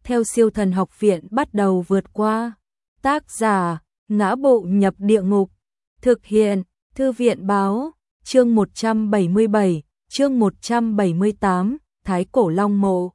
theo Siêu Thần Học Viện bắt đầu vượt qua. Tác giả: Ngã Bộ Nhập Địa Ngục. Thực hiện: Thư viện báo. Chương 177, chương 178, Thái Cổ Long Mộ.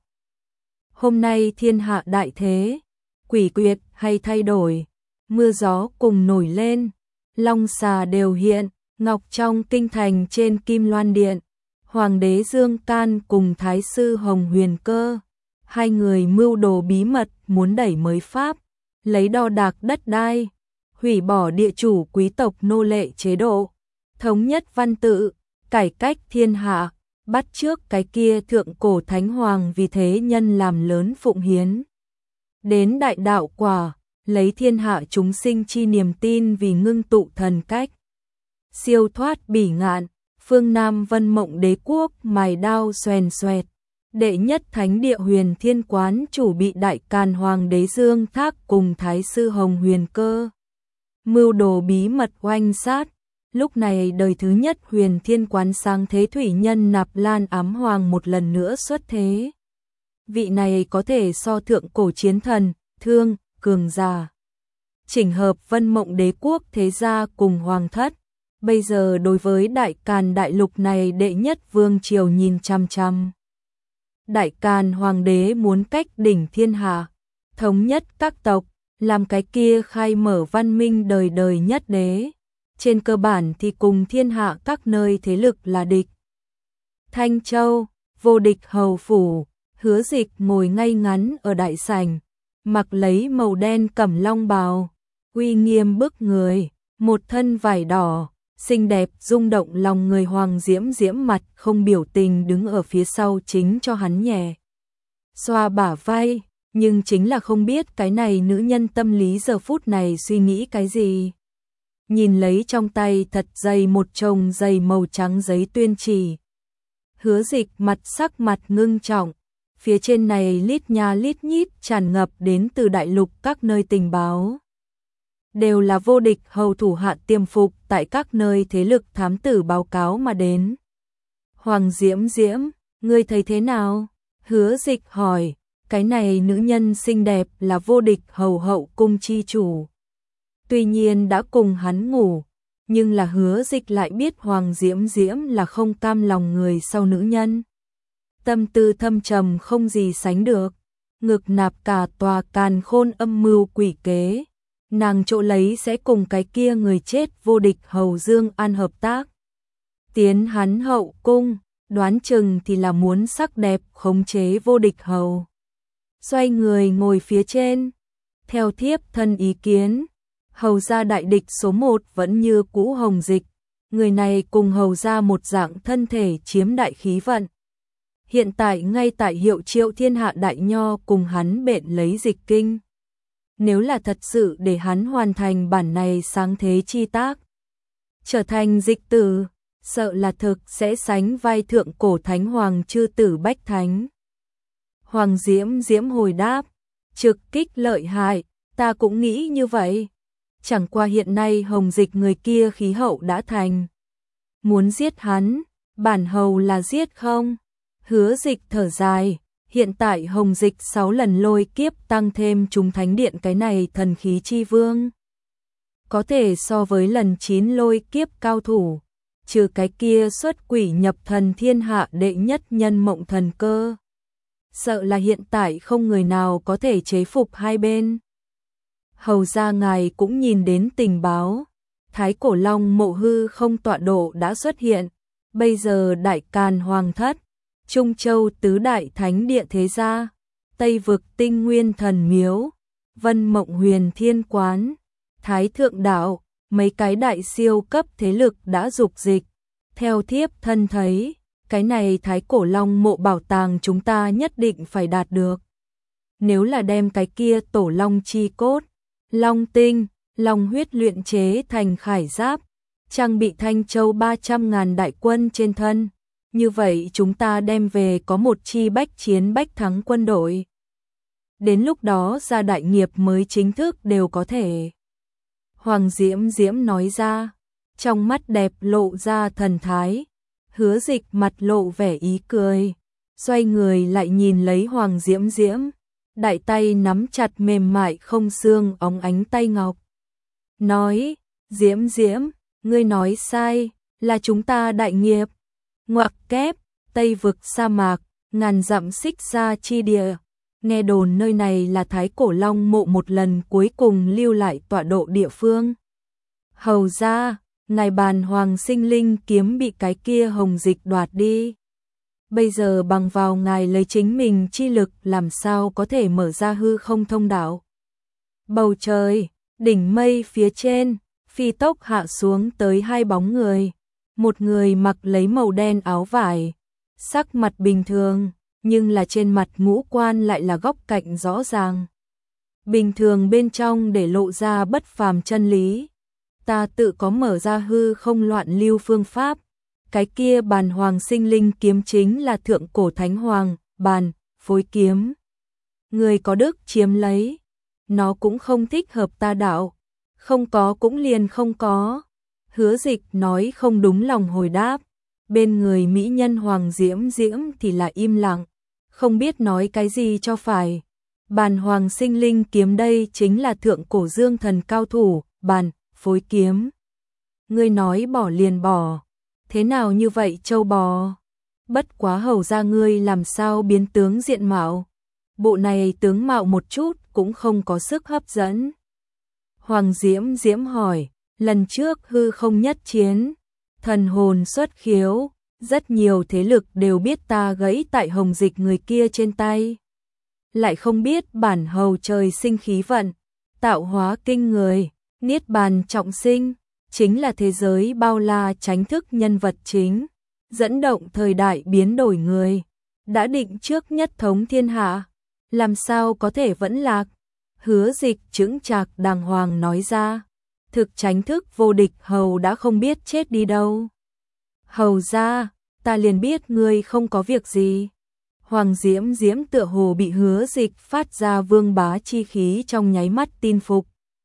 Hôm nay thiên hạ đại thế, quỷ quyệt hay thay đổi, mưa gió cùng nổi lên, long xà đều hiện, ngọc trong kinh thành trên Kim Loan Điện, Hoàng đế Dương Can cùng Thái sư Hồng Huyền Cơ, hai người mưu đồ bí mật muốn đẩy mới pháp, lấy đo đạc đất đai, hủy bỏ địa chủ quý tộc nô lệ chế độ, thống nhất văn tự, cải cách thiên hạ, bắt chước cái kia thượng cổ thánh hoàng vì thế nhân làm lớn phụng hiến. Đến đại đạo quả, lấy thiên hạ chúng sinh chi niềm tin vì ngưng tụ thần cách. Siêu thoát bỉ ngạn, phương Nam Vân Mộng Đế quốc mài đao xoèn xoẹt. Đệ nhất thánh địa Huyền Thiên Quán chủ bị Đại Càn Hoàng đế Dương Thác cùng Thái sư Hồng Huyền Cơ mưu đồ bí mật oanh sát. Lúc này đời thứ nhất Huyền Thiên Quán sáng thế thủy nhân Nạp Lan Ám Hoàng một lần nữa xuất thế. Vị này có thể so thượng cổ chiến thần, thương, cường giả. Chỉnh hợp Vân Mộng Đế quốc thế gia cùng hoàng thất. Bây giờ đối với Đại Càn đại lục này đệ nhất vương triều nhìn chăm chăm. Đại Càn Hoàng đế muốn cách đỉnh thiên hạ, thống nhất các tộc, làm cái kia khai mở văn minh đời đời nhất đế. Trên cơ bản thì cùng thiên hạ các nơi thế lực là địch. Thanh Châu, vô địch hầu phủ, Hứa Dịch ngồi ngay ngắn ở đại sảnh, mặc lấy màu đen cẩm long bào, uy nghiêm bức người, một thân vải đỏ, xinh đẹp rung động lòng người. Hoàng Diễm Diễm mặt không biểu tình đứng ở phía sau chính cho hắn nhẹ xoa bả vai, nhưng chính là không biết cái này nữ nhân tâm lý giờ phút này suy nghĩ cái gì. Nhìn lấy trong tay thật dày một chồng dày màu trắng giấy tuyên chỉ. Hứa Dịch mặt sắc mặt ngưng trọng, phía trên này lít nha lít nhít tràn ngập đến từ đại lục các nơi tình báo. Đều là vô địch hầu thủ hạ tiềm phục tại các nơi thế lực thám tử báo cáo mà đến. Hoàng Diễm Diễm, ngươi thấy thế nào? Hứa Dịch hỏi, cái này nữ nhân xinh đẹp là vô địch hầu hậu cung chi chủ. Tuy nhiên đã cùng hắn ngủ, nhưng là Hứa Dịch lại biết Hoàng Diễm Diễm là không cam lòng người sau nữ nhân. Tâm tư thâm trầm không gì sánh được, ngực nạp cả tòa càn khôn âm mưu quỷ kế. Nàng chỗ lấy sẽ cùng cái kia người chết vô địch hầu Dương An hợp tác. Tiến hắn hậu cung, đoán chừng thì là muốn sắc đẹp khống chế vô địch hầu. Xoay người ngồi phía trên, theo thiếp thân ý kiến. Hầu gia đại địch số 1 vẫn như cũ Hồng Dịch, người này cùng hầu gia một dạng thân thể chiếm đại khí vận. Hiện tại ngay tại hiệu Triệu thiên hạ đại nho cùng hắn bện lấy dịch kinh. Nếu là thật sự để hắn hoàn thành bản này sáng thế chi tác, trở thành dịch tử, sợ là thực sẽ sánh vai thượng cổ thánh hoàng chư tử bách thánh. Hoàng Diễm Diễm hồi đáp, trực kích lợi hại, ta cũng nghĩ như vậy. Chẳng qua hiện nay Hồng Dịch người kia khí hậu đã thành. Muốn giết hắn, bản hầu là giết không? Hứa Dịch thở dài, hiện tại Hồng Dịch 6 lần lôi kiếp tăng thêm chúng thánh điện cái này thần khí chi vương. Có thể so với lần 9 lôi kiếp cao thủ, trừ cái kia xuất quỷ nhập thần thiên hạ đệ nhất nhân Mộng Thần Cơ. Sợ là hiện tại không người nào có thể chế phục hai bên. Hầu gia ngài cũng nhìn đến tình báo, Thái Cổ Long Mộ hư không tọa độ đã xuất hiện, bây giờ Đại Càn Hoàng thất, Trung Châu tứ đại thánh địa thế gia, Tây vực Tinh Nguyên thần miếu, Vân Mộng Huyền Thiên Quán, Thái Thượng đạo, mấy cái đại siêu cấp thế lực đã dục dịch. Theo thiếp thân thấy, cái này Thái Cổ Long Mộ bảo tàng chúng ta nhất định phải đạt được. Nếu là đem cái kia tổ long chi cốt, long tinh, long huyết luyện chế thành khải giáp, trang bị Thanh Châu 300.000 đại quân trên thân, như vậy chúng ta đem về có một chi bách chiến bách thắng quân đội. Đến lúc đó gia đại nghiệp mới chính thức đều có thể. Hoàng Diễm Diễm nói ra, trong mắt đẹp lộ ra thần thái. Hứa Dịch mặt lộ vẻ ý cười, xoay người lại nhìn lấy Hoàng Diễm Diễm, đại tay nắm chặt mềm mại không xương óng ánh tay ngọc. Nói, Diễm Diễm, ngươi nói sai, là chúng ta đại nghiệp. Ngoặc kép, Tây vực sa mạc, ngàn dặm xích sa chi địa. Nghe đồn nơi này là Thái Cổ Long mộ một lần cuối cùng lưu lại tọa độ địa phương. Hầu ra, ngài Bàn Hoàng Sinh Linh kiếm bị cái kia Hồng Dịch đoạt đi. Bây giờ bằng vào ngài lấy chính mình chi lực làm sao có thể mở ra hư không thông đạo. Bầu trời, đỉnh mây phía trên, phi tốc hạ xuống tới hai bóng người. Một người mặc lấy màu đen áo vải, sắc mặt bình thường, nhưng là trên mặt ngũ quan lại là góc cạnh rõ ràng. Bình thường bên trong để lộ ra bất phàm chân lý. Ta tự có mở ra hư không loạn lưu phương pháp. Cái kia Bàn Hoàng Sinh Linh kiếm chính là thượng cổ thánh hoàng, bàn, phối kiếm. Người có đức chiếm lấy, nó cũng không thích hợp ta đạo, không có cũng liền không có. Hứa Dịch nói không đúng lòng hồi đáp, bên người mỹ nhân Hoàng Diễm Diễm thì là im lặng, không biết nói cái gì cho phải. Bàn Hoàng Sinh Linh kiếm đây chính là thượng cổ dương thần cao thủ, bàn, phối kiếm. Ngươi nói bỏ liền bỏ, thế nào như vậy châu bò? Bất quá hầu ra ngươi làm sao biến tướng diện mạo? Bộ này tướng mạo một chút cũng không có sức hấp dẫn. Hoàng Diễm Diễm hỏi, lần trước hư không nhất chiến, thần hồn xuất khiếu, rất nhiều thế lực đều biết ta gãy tại Hồng Dịch người kia trên tay. Lại không biết bản hầu trời sinh khí vận, tạo hóa kinh người, niết bàn trọng sinh, chính là thế giới bao la chánh thức nhân vật chính, dẫn động thời đại biến đổi người, đã định trước nhất thống thiên hạ, làm sao có thể vẫn lạc. Hứa Dịch chững chạc đàng hoàng nói ra, thực chánh thức vô địch hầu đã không biết chết đi đâu. Hầu ra, ta liền biết ngươi không có việc gì. Hoàng Diễm Diễm tựa hồ bị Hứa Dịch phát ra vương bá chi khí trong nháy mắt tin phục.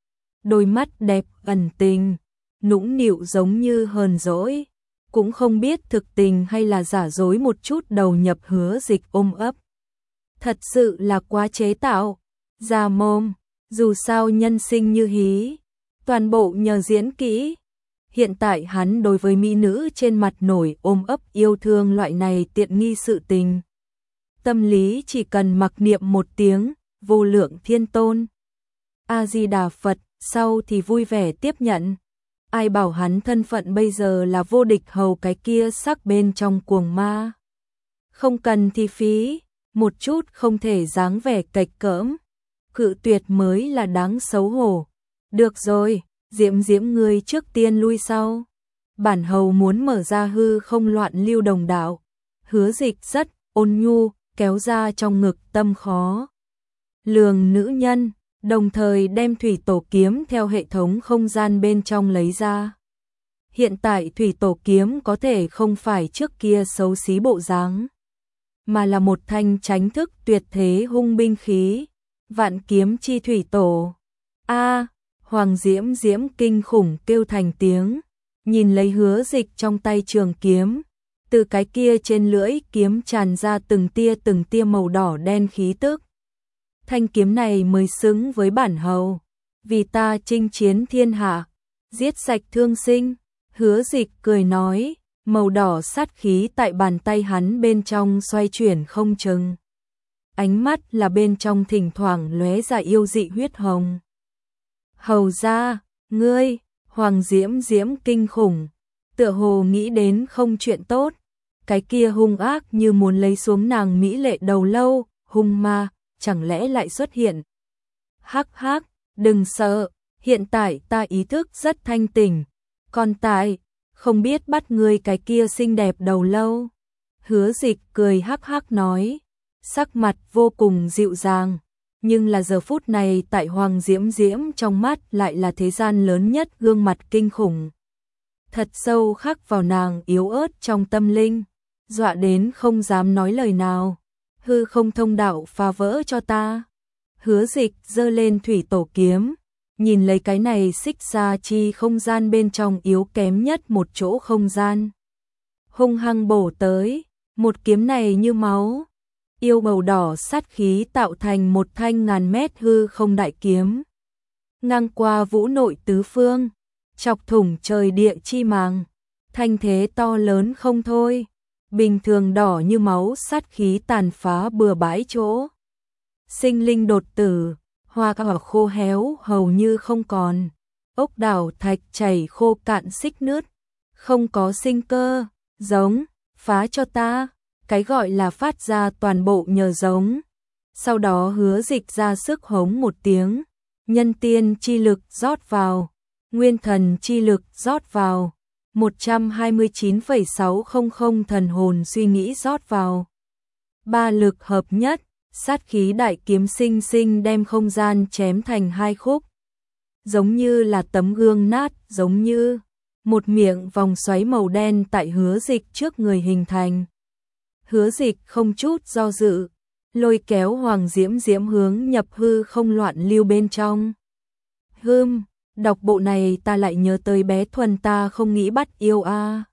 Đôi mắt đẹp ẩn tình, nũng nịu giống như hờn dỗi, cũng không biết thực tình hay là giả dối một chút đầu nhập Hứa Dịch ôm ấp. Thật sự là quá chế tạo, ra mồm, dù sao nhân sinh như hí, toàn bộ nhờ diễn kỹ. Hiện tại hắn đối với mỹ nữ trên mặt nổi ôm ấp yêu thương loại này tiện nghi sự tình. Tâm lý chỉ cần mặc niệm một tiếng, vô lượng thiên tôn. A-di-đà Phật, sau thì vui vẻ tiếp nhận. Ai bảo hắn thân phận bây giờ là vô địch hầu cái kia sắc bên trong cuồng ma. Không cần thì phí, một chút không thể dáng vẻ cạch cỡm. Cự tuyệt mới là đáng xấu hổ. Được rồi, Diễm Diễm ngươi trước tiên lui sau. Bản hầu muốn mở ra hư không loạn lưu đồng đạo. Hứa Dịch rất ôn nhu, kéo ra trong ngực tâm khó lường nữ nhân, đồng thời đem thủy tổ kiếm theo hệ thống không gian bên trong lấy ra. Hiện tại thủy tổ kiếm có thể không phải trước kia xấu xí bộ dáng, mà là một thanh chánh thức tuyệt thế hung binh khí, vạn kiếm chi thủy tổ. A, Hoàng Diễm Diễm kinh khủng kêu thành tiếng, nhìn lấy Hứa Dịch trong tay trường kiếm, từ cái kia trên lưỡi kiếm tràn ra từng tia màu đỏ đen khí tức. Thanh kiếm này mới xứng với bản hầu, vì ta chinh chiến thiên hạ, giết sạch thương sinh. Hứa Dịch cười nói, màu đỏ sát khí tại bàn tay hắn bên trong xoay chuyển không chừng. Ánh mắt là bên trong thỉnh thoảng lóe ra yêu dị huyết hồng. Hầu ra, ngươi, Hoàng Diễm Diễm kinh khủng, tựa hồ nghĩ đến không chuyện tốt, cái kia hung ác như muốn lấy xuống nàng mỹ lệ đầu lâu, hung ma, chẳng lẽ lại xuất hiện. Hắc hắc, đừng sợ, hiện tại ta ý thức rất thanh tỉnh, còn tại, không biết bắt ngươi cái kia xinh đẹp đầu lâu. Hứa Dịch cười hắc hắc nói, sắc mặt vô cùng dịu dàng, nhưng là giờ phút này tại Hoàng Diễm Diễm trong mắt lại là thế gian lớn nhất gương mặt kinh khủng. Thật sâu khắc vào nàng yếu ớt trong tâm linh, dọa đến không dám nói lời nào. Hư không thông đạo phá vỡ cho ta. Hứa Dịch giơ lên thủy tổ kiếm, nhìn lấy cái này xích xa chi không gian bên trong yếu kém nhất một chỗ không gian. Hung hăng bổ tới, một kiếm này như máu, Yêu màu đỏ sát khí tạo thành một thanh ngàn mét hư không đại kiếm. Ngang qua vũ nội tứ phương, chọc thủng trời địa chi màng, thanh thế to lớn không thôi. Bình thường đỏ như máu sát khí tàn phá bừa bãi chỗ. Sinh linh đột tử, hoa cỏ khô héo hầu như không còn. Ốc đảo thạch chảy khô cạn xích nướt, không có sinh cơ, giống, phá cho ta, cái gọi là phát ra toàn bộ nhờ giống. Sau đó Hứa Dịch ra sức hống một tiếng, nhân tiên chi lực rót vào, nguyên thần chi lực rót vào, 129,600 thần hồn suy nghĩ rót vào. Ba lực hợp nhất, sát khí đại kiếm sinh sinh đem không gian chém thành hai khúc. Giống như là tấm gương nát, giống như một miệng vòng xoáy màu đen tại Hứa Dịch trước người hình thành. Hứa Dịch không chút do dự, lôi kéo Hoàng Diễm Diễm hướng nhập hư không loạn lưu bên trong. Đọc bộ này ta lại nhớ tới bé Thuần ta không nghĩ bắt yêu a.